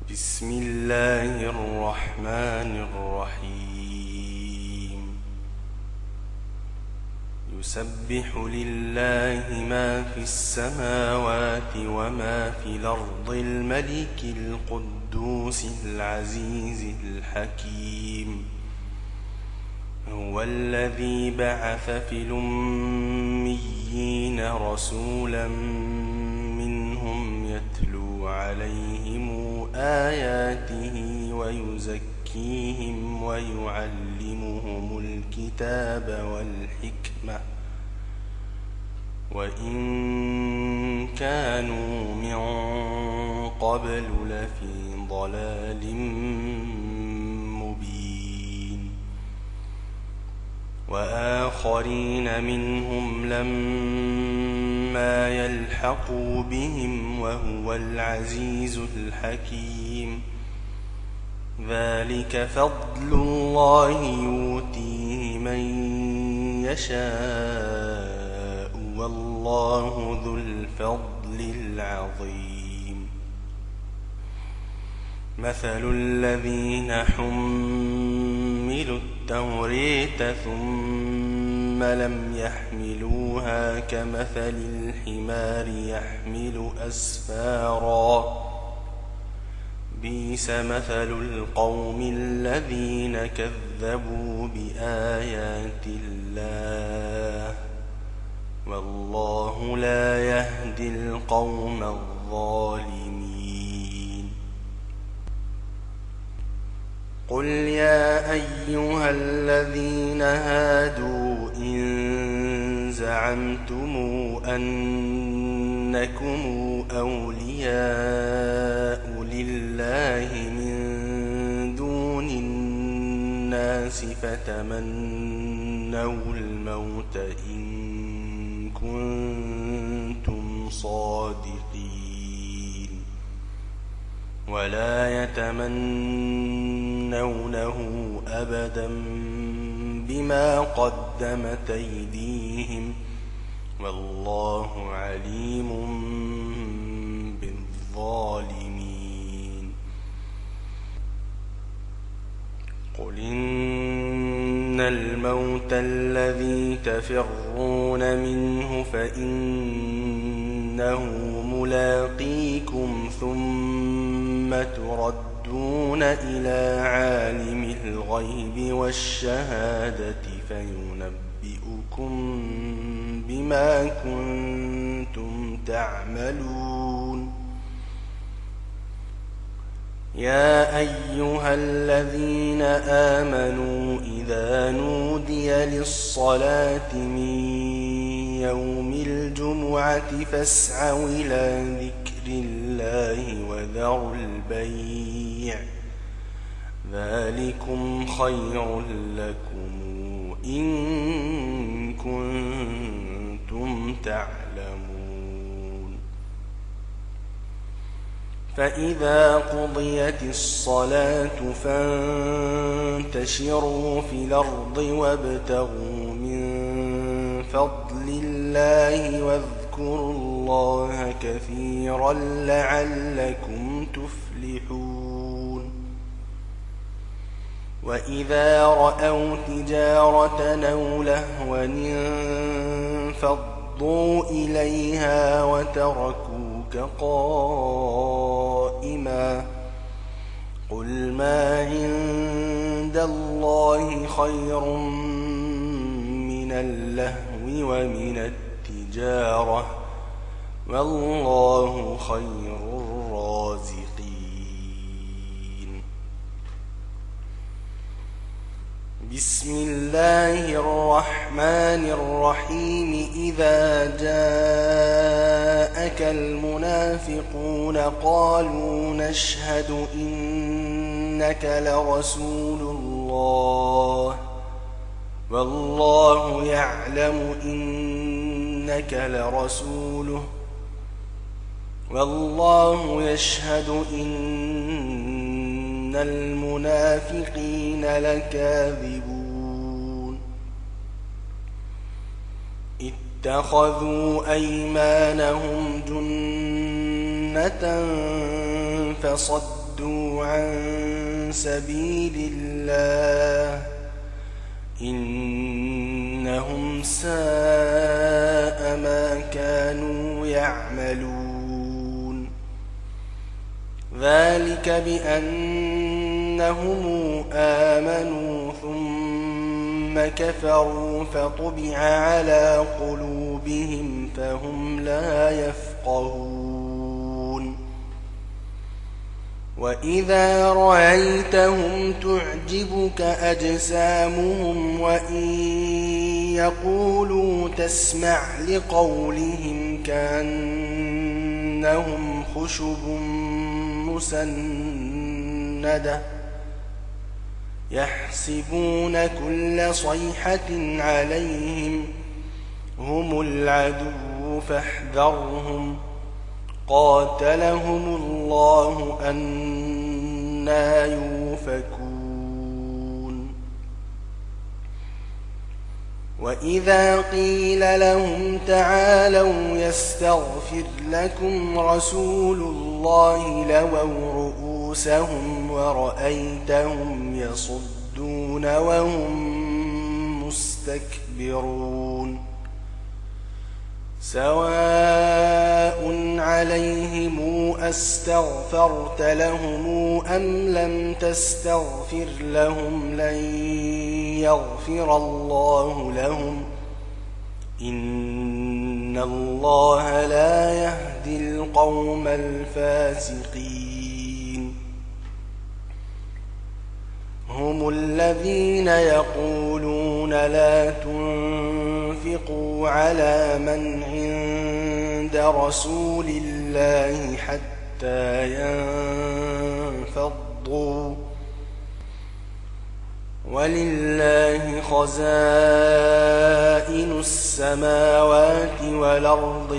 بسم الله الرحمن الرحيم يسبح لله ما في السماوات وما في الأرض الملك القدوس العزيز الحكيم هو الذي بعث في الأميين رسولا منهم يتلو عليهم آياته ويزكيهم ويعلمهم الكتاب والحكمة وإن كانوا من قبل لفي ضلال مبين وآخرين منهم لما يلحقوا بهم وهو العزيز الحكيم ذلك فضل الله يؤتيه من يشاء والله ذو الفضل العظيم مثل الذين حملوا التوراة ثم لم يحملوها كمثل الحمار يحمل أسفارا بئس مثل القوم الذين كذبوا بآيات الله والله لا يهدي القوم الظالمين قل يا أيها الذين هادوا إن زعمتم أنكم أولياء لله من دون الناس فتمنوا الموت إن كنتم صادقين ولا يتمنونه أبدا بما قدمت أيديهم والله عليم بالظالمين قل إن الموت الذي تفرون منه فإنه ملاقيكم ثم تردون إلى عالم الغيب والشهادة فينبئكم بما كنتم تعملون يا أيها الذين آمنوا إذا نودي للصلاة من يوم الجمعة فاسعوا إلى ذكر الله وذروا البيع ذلكم خير لكم إن كنتم تعلمون فإذا قضيت الصلاة فانتشروا في الأرض وابتغوا من فضل الله واذكروا الله كثيرا لعلكم تفلحون وإذا رأوا تجارة أو لهوا انفضوا إليها وتركوك قائما قل ما عند الله خير من اللهو ومن التجارة والله خير الرازقين بسم الله الرحمن الرحيم إذا جاءك المنافقون قالوا نشهد إنك لرسول الله والله يعلم إنك لرسوله والله يشهد إن المنافقين لكاذبون اتخذوا أيمانهم جنة فصدوا صدوا عن سبيل الله إنهم ساء ما كانوا يعملون ذلك بأنهم آمنوا ثم كفروا فطبع على قلوبهم فهم لا يفقهون وإذا رأيتهم تعجبك أجسامهم وإن يقولوا تسمع لقولهم كأنهم خشب مسندة يحسبون كل صيحة عليهم هم العدو فاحذرهم قاتلهم الله أنى يؤفكون وإذا قيل لهم تعالوا يستغفر لكم رسول الله لووا رؤوسهم ورأيتهم يصدون وهم مستكبرون سواء عليهم أستغفرت لهم أم لم تستغفر لهم لن يغفر الله لهم إن الله لا يهدي القوم الفاسقين هم الذين يقولون لا تنفقوا على من عند رسول الله حتى ينفضوا ولله خزائن السماوات والأرض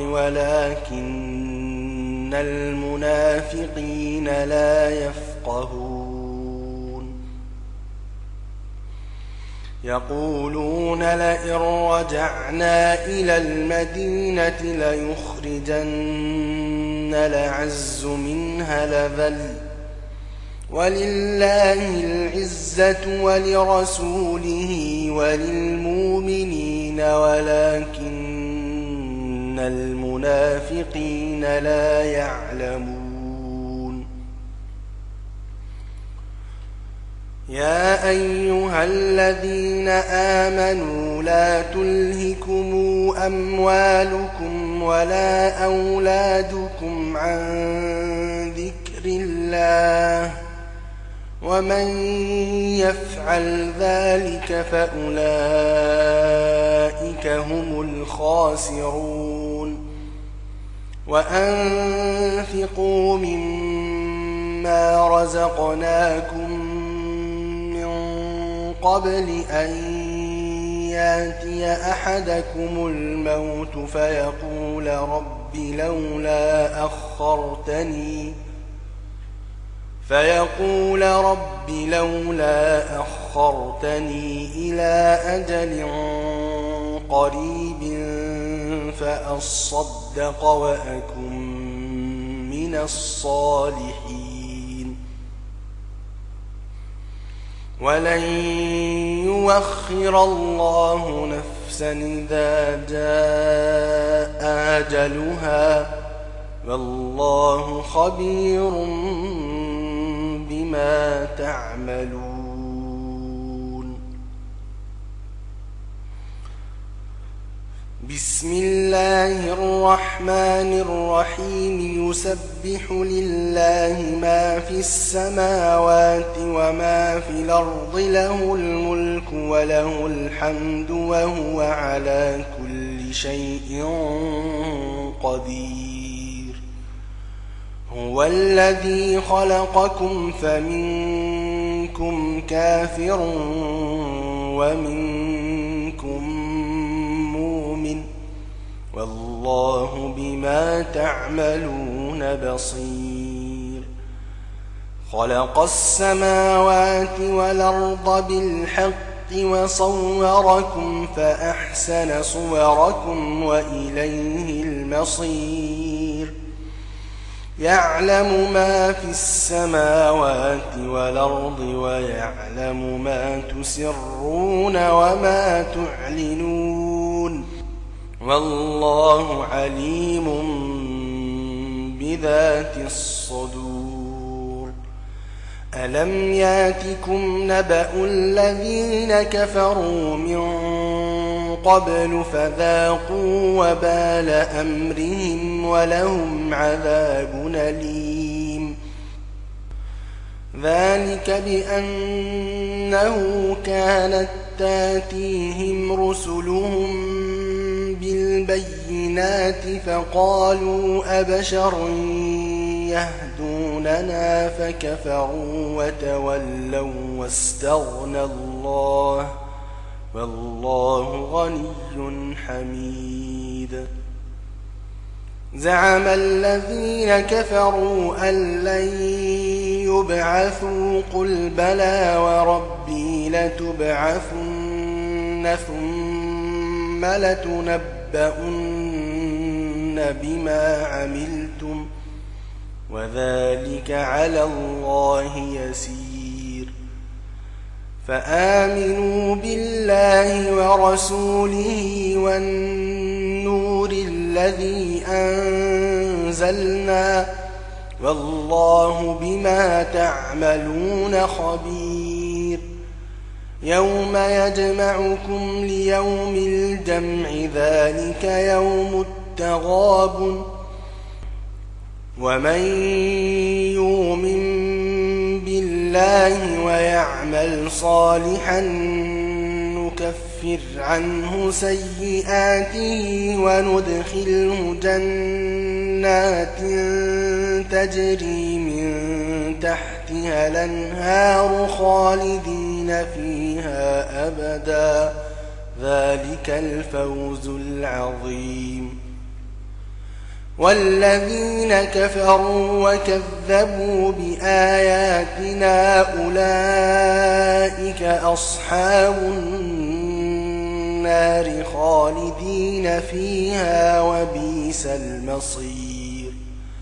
ولكن المنافقين لا يفقهون يقولون لئن رجعنا إلى المدينة ليخرجن الأعز منها الأذل ولله العزة ولرسوله وللمؤمنين ولكن المنافقين لا يعلمون يا أيها الذين آمنوا لا تلهكم أموالكم ولا أولادكم عن ذكر الله ومن يفعل ذلك فأولئك هم الخاسرون وأنفقوا مما رزقناكم قبل أن يأتي أحدكم الموت فيقول رب لولا أخرتني إلى أجل قريب فأصدق وأكن من الصالحين ولن يؤخر الله نفسا إذا جاء أجلها والله خبير بما تعملون بسم الله الرحمن الرحيم يسبح لله ما في السماوات وما في الأرض له الملك وله الحمد وهو على كل شيء قدير هو الذي خلقكم فمنكم كافر ومنكم مؤمن والله بما تعملون بصير خلق السماوات والأرض بالحق وصوركم فأحسن صوركم وإليه المصير يعلم ما في السماوات والأرض ويعلم ما تسرون وما تعلنون والله عليم بذات الصدور ألم ياتكم نبأ الذين كفروا من قبل فذاقوا وبال أمرهم ولهم عذاب أليم ذلك بأنه كانت تاتيهم رسلهم بالبينات فقالوا أبشر يهدوننا فكفروا وتولوا واستغنى الله والله غني حميد زعم الذين كفروا أن لن يبعثوا قل بلى وربي لتبعثن ثم لتنبؤن بما عملتم وذلك على الله يسير فآمنوا بالله ورسوله والنور الذي أنزلنا والله بما تعملون خبير يوم يجمعكم ليوم الجمع ذلك يوم التغابن ومن يؤمن بالله ويعمل صالحا نكفر عنه سيئاته وندخله جنات تجري من تحتها الأنهار خالدين فيها أبدا ذلك الفوز العظيم والذين كفروا وكذبوا بآياتنا أولئك أصحاب النار خالدين فيها وبئس المصير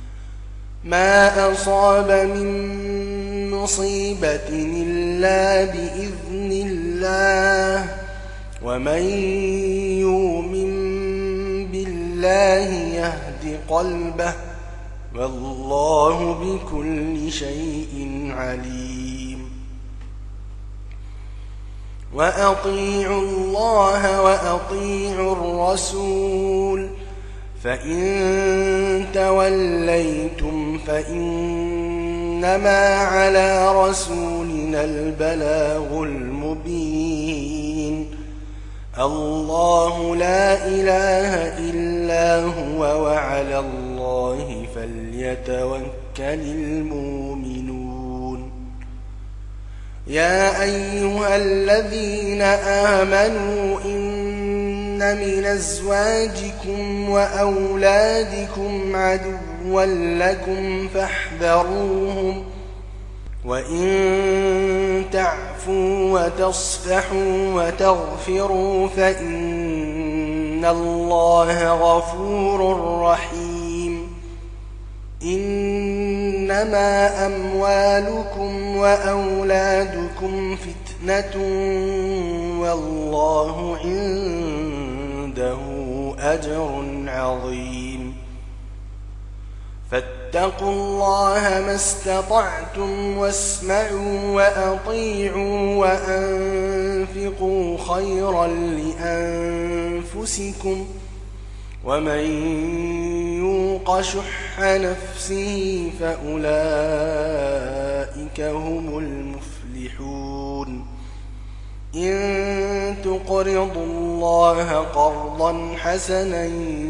ما أصاب من مصيبة إلا بإذن الله ومن يؤمن بالله يهد قلبه والله بكل شيء عليم وأطيعوا الله وأطيعوا الرسول فإن توليتم فإنما على رسولنا البلاغ المبين الله لا إله إلا هو وعلى الله فليتوكل المؤمنون يا أيها الذين آمنوا إن من أزواجكم وأولادكم عدوا لكم فاحذروهم وإن تعفوا وتصفحوا وتغفروا فإن الله غفور رحيم إنما أموالكم وأولادكم فتنة والله عنده أجر عظيم فاتقوا الله ما استطعتم واسمعوا وأطيعوا وأنفقوا خيرا لأنفسكم ومن يوق شح نفسه فأولئك هم المفلحون إن تقرضوا الله قرضا حسنا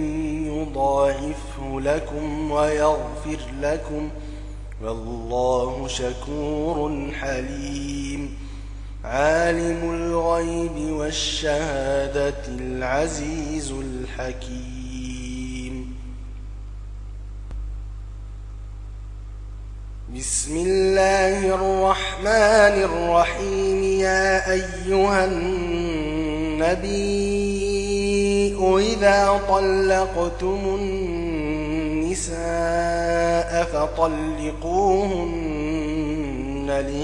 يضاعفه لكم ويغفر لكم والله شكور حليم عالم الغيب والشهادة العزيز الحكيم بسم الله الرحمن الرحيم يا أيها النبي إذا طلقتم النساء النساء فطلقوهن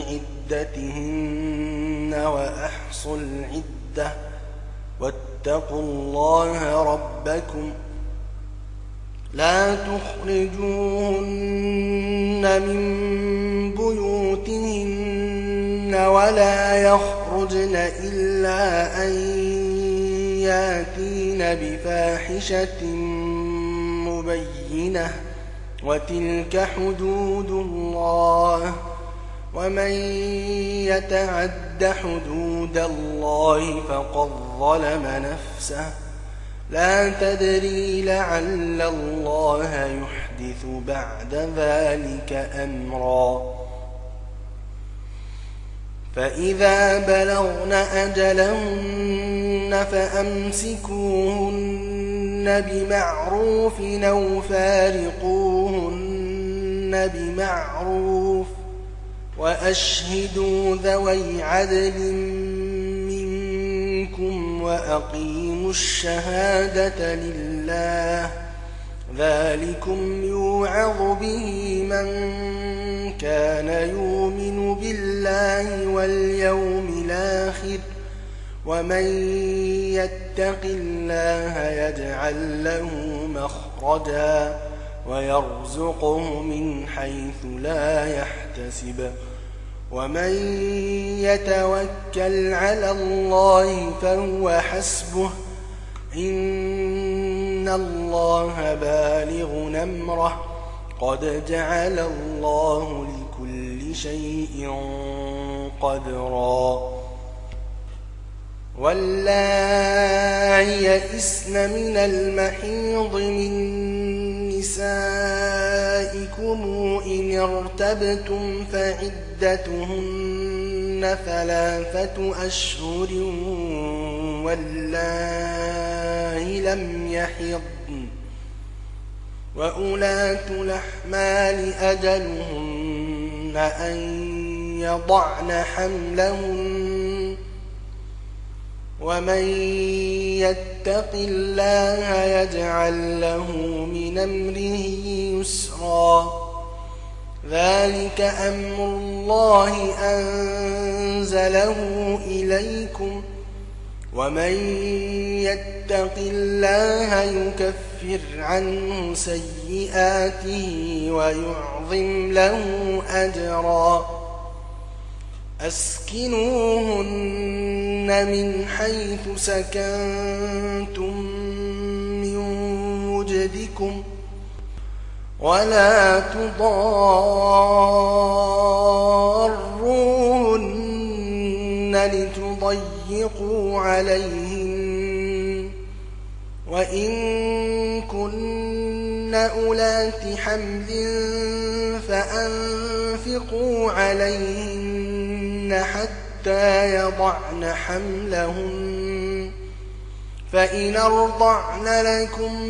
لعدتهن وأحصوا العدة واتقوا الله ربكم لا تخرجوهن من بيوتهن ولا يخرجن إلا أن ياتين بفاحشة مبينة وتلك حدود الله ومن يتعد حدود الله فقد ظلم نفسه لا تدري لعل الله يحدث بعد ذلك أمرا فإذا بلغن أجلهن فأمسكوهن بمعروف أو فارقوهن بمعروف وأشهدوا ذوي عدل منكم وأقيموا الشهادة لله ذلكم يوعظ به من كان يؤمن بالله واليوم الآخر ومن يتق الله يجعل له مخرجا ويرزقه من حيث لا يحتسب ومن يتوكل على الله فهو حسبه إن الله بالغ أمره قد جعل الله لكل شيء قدرا واللائي يئسن من المحيض من نسائكم إن ارتبتم فعدتهن 3 أشهر واللائي لم يحضن وأولاة الأحمال أجلهن أن يضعن حملهن ومن يتق الله يجعل له من أمره يسرا ذلك أمر الله أنزله إليكم ومن يتق الله يكفر عنه سيئاته ويعظم له أجرا أسكنوهن من حيث سكنتم من وجدكم ولا تضاروهن لتضيقوا عليهن وإن كن أولات حمل فأنفقوا عليهن حتى يضعن حملهن فإن أرضعن لكم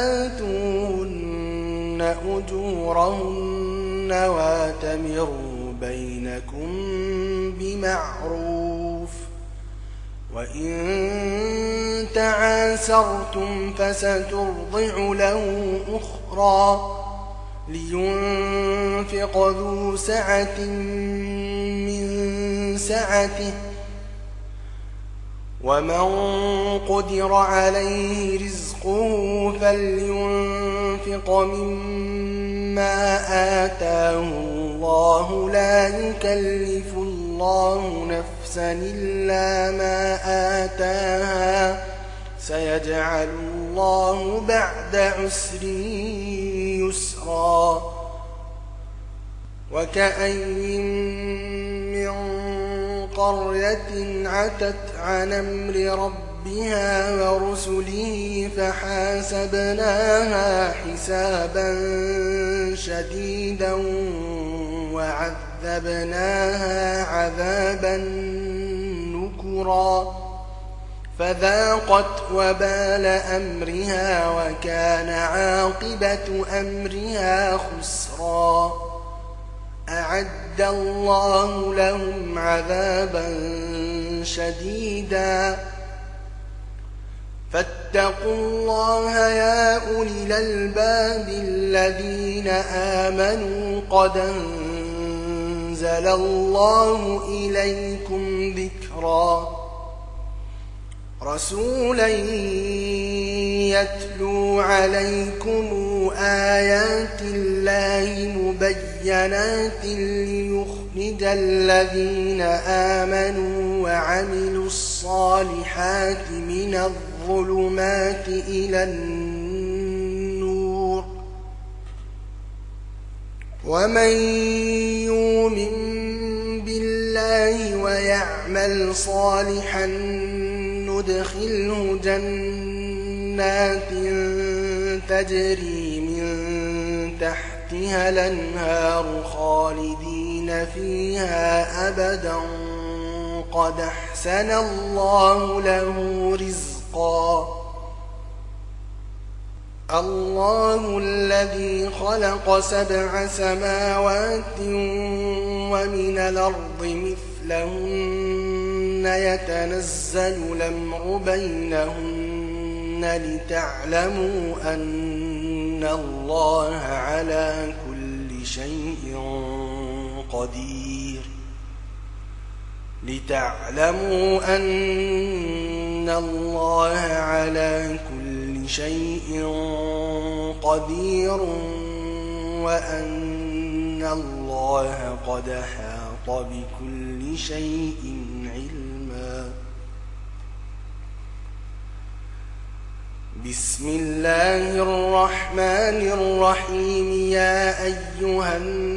فآتوهن أجورهن واتمروا بينكم بمعروف وإن تعاسرتم فسترضع له أخرى لينفق ذو سعة من سعته ومن قدر عليه رزقه فلينفق مما آتاه الله لا يكلف الله نفسا إلا ما آتاها سيجعل الله بعد عسر يسرا وكأين من قرية عتت عن أمر ربها ورسله فحاسبناها حسابا شديدا وعذبناها عذابا نكرا فذاقت وبال أمرها وكان عاقبة أمرها خسرا أعد الله لهم عذابا شديدا فاتقوا الله يا أولي الألباب الذين آمنوا قد أنزل الله إليكم ذكرا رسولا يتلو عليكم آيات الله مبينات ليخرج الذين آمنوا وعملوا الصالحات من الظلمات إلى النور ومن يؤمن بالله ويعمل صالحا ندخله جنات تجري من تحتها الأنهار خالدين فيها أبدا قد أحسن الله له رزقا الله الذي خلق 7 سماوات ومن الأرض مثلهن يتنزل الأمر بينهن لتعلموا أن الله على كل شيء قدير لتعلموا أن الله على كل شيء قدير وأن الله قد أحاط بكل شيء علما بسم الله الرحمن الرحيم يا أيها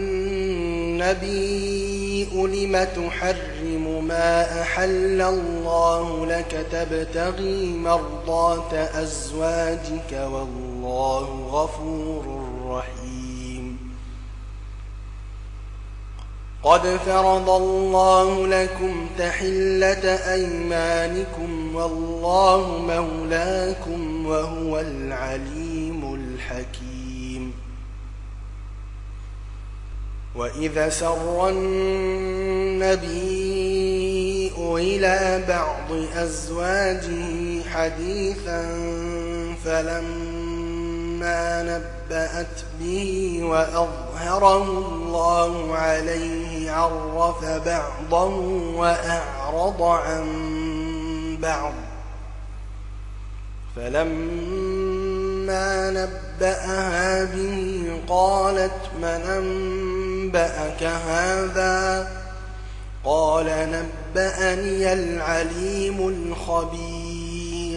النبي لم تحرم ما أحل الله لك تبتغي مرضات أزواجك والله غفور رحيم قد فرض الله لكم تحلة أيمانكم والله مولاكم وهو العليم الحكيم وإذا سر النبي إلى بعض أزواجه حديثا فلما نبأت به وأظهره الله عليه عرف بعضه وأعرض عن بعض فلما نبأها به قالت من أنبأك هذا قال نبأني العليم الخبير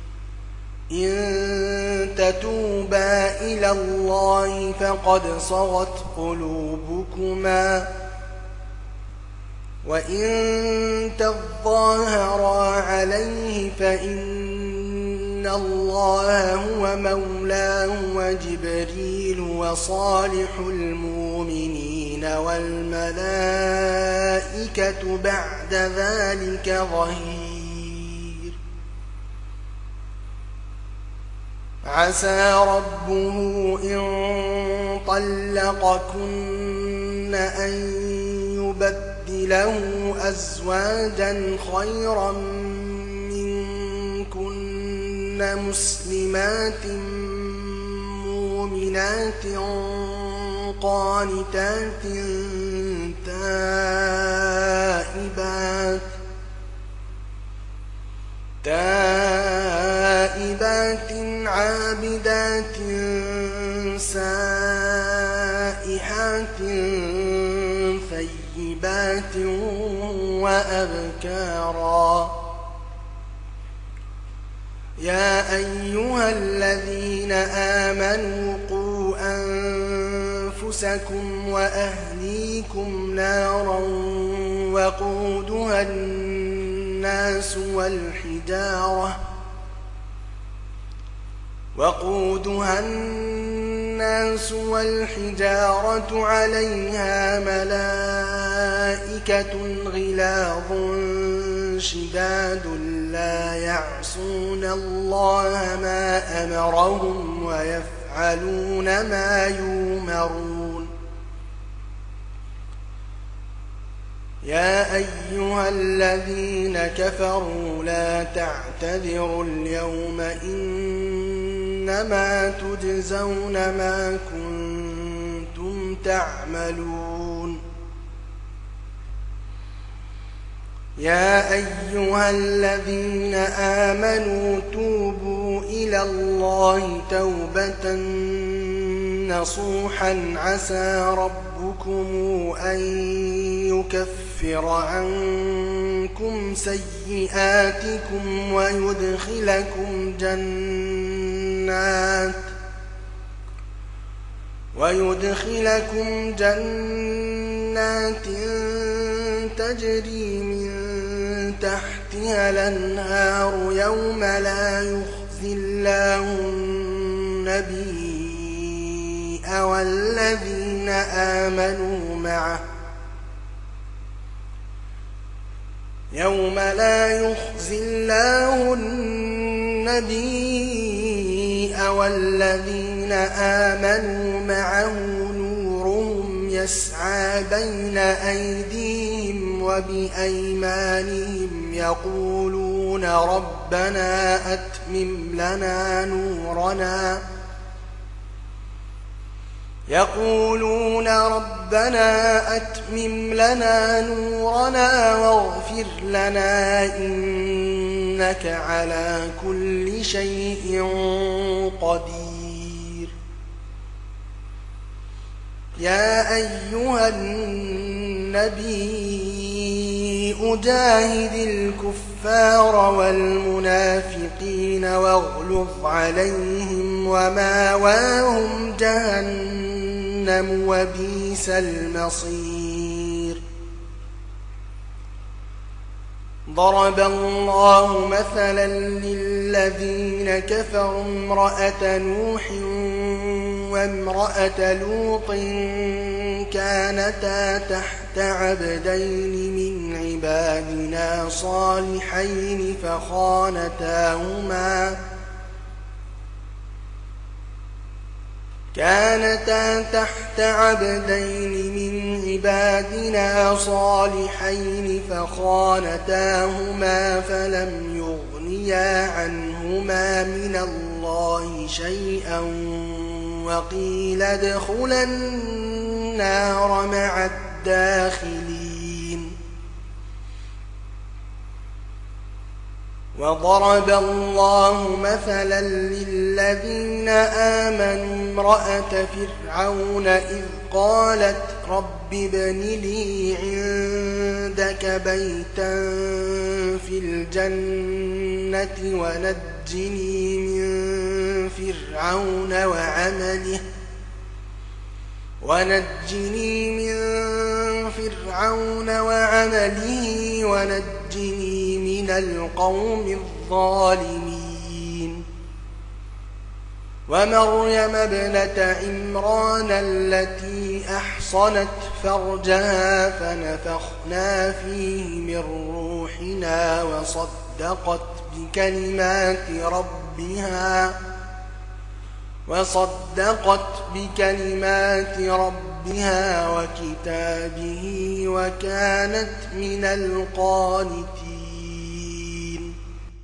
إن تتوبا إلى الله فقد صغت قلوبكما وإن تظاهرا عليه فإن الله هو مولاه وجبريل وصالح المؤمنين والملائكة بعد ذلك ظهير عسى ربه إن طلقكن أن يبدله أزواجا خيرا منكن مسلمات مؤمنات قانتات تائبات عابدات سائحات ثيبات وأبكارا يا أيها الذين آمنوا قوا أنفسكم وأهليكم نارا وقودها الناس والحجارة عليها ملائكة غلاظ شداد لا يعصون الله ما أمرهم ويفعلون ما يؤمرون يا أيها الذين كفروا لا تعتذروا اليوم إنما تجزون ما كنتم تعملون يا أيها الذين آمنوا توبوا إلى الله توبة نصوحا عسى ربكم أن يكفر عنكم سيئاتكم ويدخلكم جنات تجري من تحتها الأنهار يوم لا يخزي الله النبي والذين آمنوا معه يوم لا يخزي الله النبي والذين آمنوا معه نورهم يسعى بين أيديهم وبأيمانهم يقولون ربنا أتمم لنا نورنا واغفر لنا إنك على كل شيء قدير يا أيها النبي أجاهد الكفار والمنافقين واغلظ عليهم وماواهم جهنم وبئس المصير ضرب الله مثلا للذين كفروا امرأة نوح وامرأة لوط كانتا تحت عبدين من عبادنا صالحين فخانتاهما فلم يغنيا عنهما من الله شيئا وقيل ادخلا النار مع الداخلين وضرب الله مثلا للذين آمنوا امرأة فرعون إذ قالت رب ابن لي عندك بيتا في الجنة ونجني من فرعون وعمله ونجني من القوم الظالمين ومريم ابنة عمران التي أحصنت فرجها فنفخنا فيه من روحنا وصدقت بكلمات ربها وكتابه وكانت من القانتين